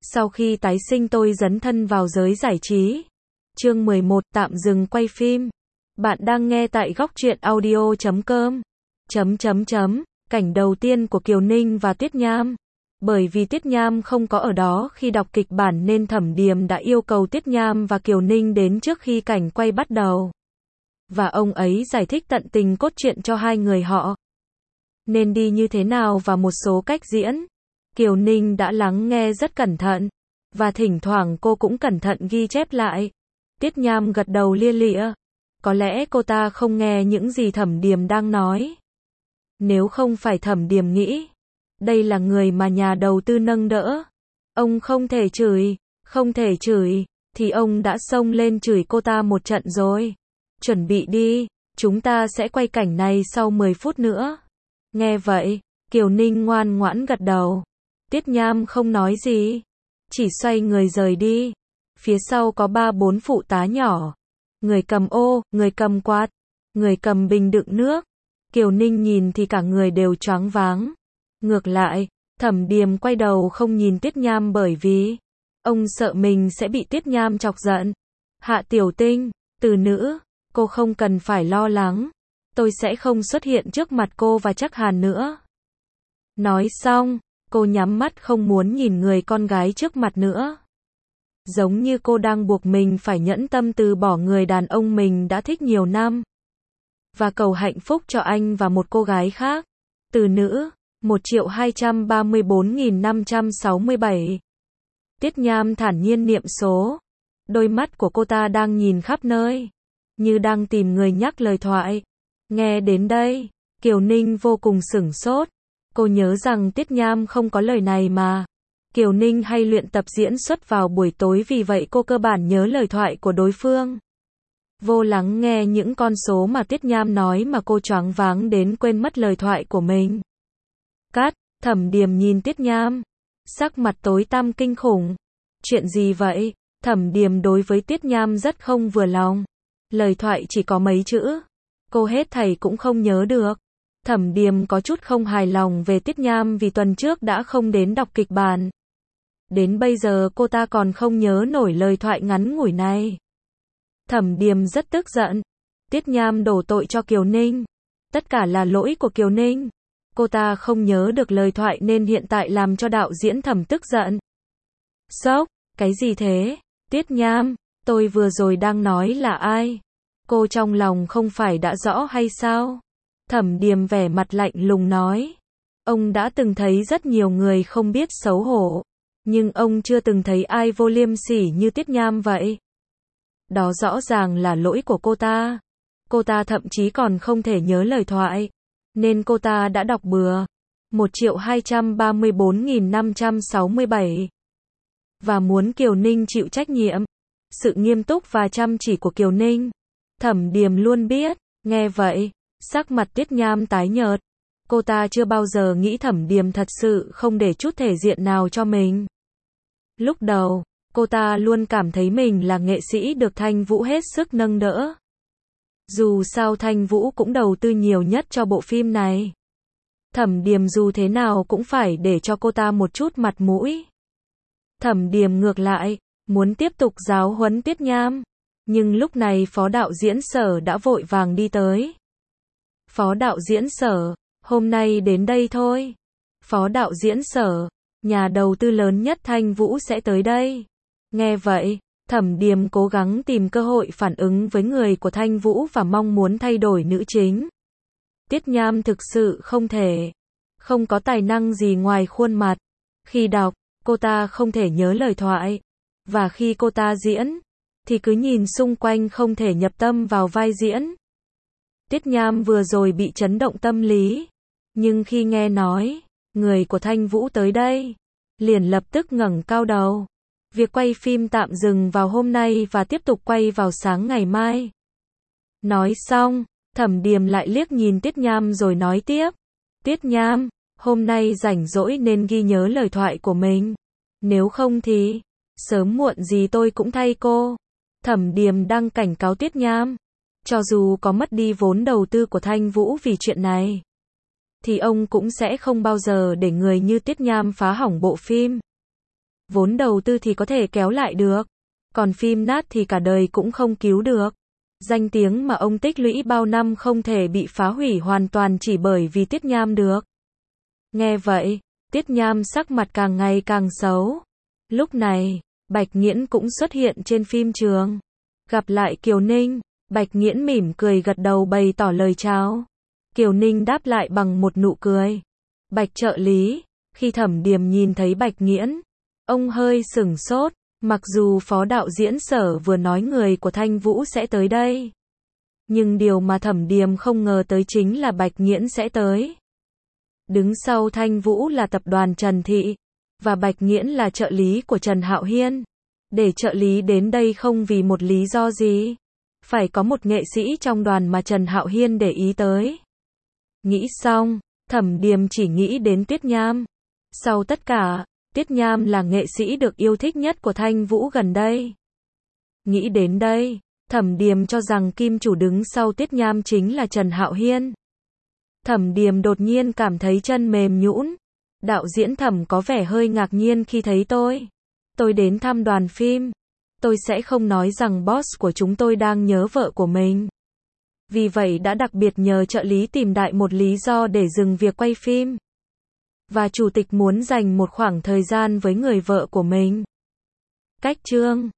Sau khi tái sinh tôi dấn thân vào giới giải trí. Chương 11, tạm dừng quay phim. Bạn đang nghe tại góc truyện audio.com. Cảnh đầu tiên của Kiều Ninh và Tuyết Nham. Bởi vì Tuyết Nham không có ở đó khi đọc kịch bản nên Thẩm Điềm đã yêu cầu Tuyết Nham và Kiều Ninh đến trước khi cảnh quay bắt đầu. Và ông ấy giải thích tận tình cốt truyện cho hai người họ. Nên đi như thế nào và một số cách diễn. Kiều Ninh đã lắng nghe rất cẩn thận. Và thỉnh thoảng cô cũng cẩn thận ghi chép lại. Tuyết Nham gật đầu lia lịa. Có lẽ cô ta không nghe những gì Thẩm Điềm đang nói. Nếu không phải Thẩm Điềm nghĩ đây là người mà nhà đầu tư nâng đỡ, ông không thể chửi, thì ông đã xông lên chửi cô ta một trận rồi. Chuẩn bị đi, chúng ta sẽ quay cảnh này sau 10 phút nữa. Nghe vậy, Kiều Ninh ngoan ngoãn gật đầu. Tuyết Nham không nói gì, chỉ xoay người rời đi. Phía sau có 3-4 phụ tá nhỏ. Người cầm ô, người cầm quạt, người cầm bình đựng nước. Kiều Ninh nhìn thì cả người đều choáng váng. Ngược lại, Thẩm Điềm quay đầu không nhìn Tuyết Nham bởi vì ông sợ mình sẽ bị Tuyết Nham chọc giận. Hạ Tiểu Tinh, từ nữ, cô không cần phải lo lắng. Tôi sẽ không xuất hiện trước mặt cô và Trác Hàn nữa. Nói xong, cô nhắm mắt không muốn nhìn người con gái trước mặt nữa. Giống như cô đang buộc mình phải nhẫn tâm từ bỏ người đàn ông mình đã thích nhiều năm. Và cầu hạnh phúc cho anh và một cô gái khác. Từ nữ, 1.234.567. Tuyết Nham thản nhiên niệm số. Đôi mắt của cô ta đang nhìn khắp nơi, như đang tìm người nhắc lời thoại. Nghe đến đây, Kiều Ninh vô cùng sửng sốt. Cô nhớ rằng Tuyết Nham không có lời này mà. Kiều Ninh hay luyện tập diễn xuất vào buổi tối vì vậy cô cơ bản nhớ lời thoại của đối phương. Vô lắng nghe những con số mà Tuyết Nham nói mà cô choáng váng đến quên mất lời thoại của mình. Cắt, Thẩm Điềm nhìn Tuyết Nham, sắc mặt tối tăm kinh khủng. Chuyện gì vậy? Thẩm Điềm đối với Tuyết Nham rất không vừa lòng. Lời thoại chỉ có mấy chữ, cô hết thảy cũng không nhớ được. Thẩm Điềm có chút không hài lòng về Tuyết Nham vì tuần trước đã không đến đọc kịch bản. Đến bây giờ cô ta còn không nhớ nổi lời thoại ngắn ngủi này. Thẩm Điềm rất tức giận. Tuyết Nham đổ tội cho Kiều Ninh. Tất cả là lỗi của Kiều Ninh. Cô ta không nhớ được lời thoại nên hiện tại làm cho đạo diễn Thẩm tức giận. Sốc, cái gì thế? Tuyết Nham, tôi vừa rồi đang nói là ai? Cô trong lòng không phải đã rõ hay sao? Thẩm Điềm vẻ mặt lạnh lùng nói. Ông đã từng thấy rất nhiều người không biết xấu hổ. Nhưng ông chưa từng thấy ai vô liêm sỉ như Tuyết Nham vậy. Đó rõ ràng là lỗi của cô ta. Cô ta thậm chí còn không thể nhớ lời thoại. Nên cô ta đã đọc bừa. 1.234.567. Và muốn Kiều Ninh chịu trách nhiệm. Sự nghiêm túc và chăm chỉ của Kiều Ninh, Thẩm Điềm luôn biết. Nghe vậy, sắc mặt Tuyết Nham tái nhợt. Cô ta chưa bao giờ nghĩ Thẩm Điềm thật sự không để chút thể diện nào cho mình. Lúc đầu, cô ta luôn cảm thấy mình là nghệ sĩ được Thanh Vũ hết sức nâng đỡ. Dù sao Thanh Vũ cũng đầu tư nhiều nhất cho bộ phim này. Thẩm Điềm dù thế nào cũng phải để cho cô ta một chút mặt mũi. Thẩm Điềm ngược lại, muốn tiếp tục giáo huấn Tuyết Nham. Nhưng lúc này phó đạo diễn Sở đã vội vàng đi tới. Phó đạo diễn Sở, hôm nay đến đây thôi. Phó đạo diễn Sở, nhà đầu tư lớn nhất Thanh Vũ sẽ tới đây. Nghe vậy, Thẩm Điềm cố gắng tìm cơ hội phản ứng với người của Thanh Vũ và mong muốn thay đổi nữ chính. Tuyết Nham thực sự không có tài năng gì ngoài khuôn mặt. Khi đọc, cô ta không thể nhớ lời thoại. Và khi cô ta diễn, thì cứ nhìn xung quanh không thể nhập tâm vào vai diễn. Tuyết Nham vừa rồi bị chấn động tâm lý. Nhưng khi nghe nói, người của Thanh Vũ tới đây, liền lập tức ngẩng cao đầu. Việc quay phim tạm dừng vào hôm nay và tiếp tục quay vào sáng ngày mai. Nói xong, Thẩm Điềm lại liếc nhìn Tuyết Nham rồi nói tiếp. Tuyết Nham, hôm nay rảnh rỗi nên ghi nhớ lời thoại của mình. Nếu không thì, sớm muộn gì tôi cũng thay cô. Thẩm Điềm đang cảnh cáo Tuyết Nham. Cho dù có mất đi vốn đầu tư của Thanh Vũ vì chuyện này, thì ông cũng sẽ không bao giờ để người như Tuyết Nham phá hỏng bộ phim. Vốn đầu tư thì có thể kéo lại được, còn phim nát thì cả đời cũng không cứu được. Danh tiếng mà ông tích lũy bao năm không thể bị phá hủy hoàn toàn chỉ bởi vì Tiết Nham được. Nghe vậy, Tiết Nham sắc mặt càng ngày càng xấu. Lúc này, Bạch Nghiễn cũng xuất hiện trên phim trường. Gặp lại Kiều Ninh, Bạch Nghiễn mỉm cười gật đầu bày tỏ lời chào. Kiều Ninh đáp lại bằng một nụ cười. Bạch trợ lý, khi Thẩm Điềm nhìn thấy Bạch Nghiễn, ông hơi sửng sốt, mặc dù phó đạo diễn Sở vừa nói người của Thanh Vũ sẽ tới đây. Nhưng điều mà Thẩm Điềm không ngờ tới chính là Bạch Nghiễn sẽ tới. Đứng sau Thanh Vũ là tập đoàn Trần Thị, và Bạch Nghiễn là trợ lý của Trần Hạo Hiên. Để trợ lý đến đây không vì một lý do gì. Phải có một nghệ sĩ trong đoàn mà Trần Hạo Hiên để ý tới. Nghĩ xong, Thẩm Điềm chỉ nghĩ đến Tiết Nham. Sau tất cả, Tiết Nham là nghệ sĩ được yêu thích nhất của Thanh Vũ gần đây. Nghĩ đến đây, Thẩm Điềm cho rằng kim chủ đứng sau Tiết Nham chính là Trần Hạo Hiên. Thẩm Điềm đột nhiên cảm thấy chân mềm nhũn. Đạo diễn Thẩm có vẻ hơi ngạc nhiên khi thấy tôi. Tôi đến thăm đoàn phim. Tôi sẽ không nói rằng boss của chúng tôi đang nhớ vợ của mình. Vì vậy đã đặc biệt nhờ trợ lý tìm đại một lý do để dừng việc quay phim. Và chủ tịch muốn dành một khoảng thời gian với người vợ của mình. Cách chương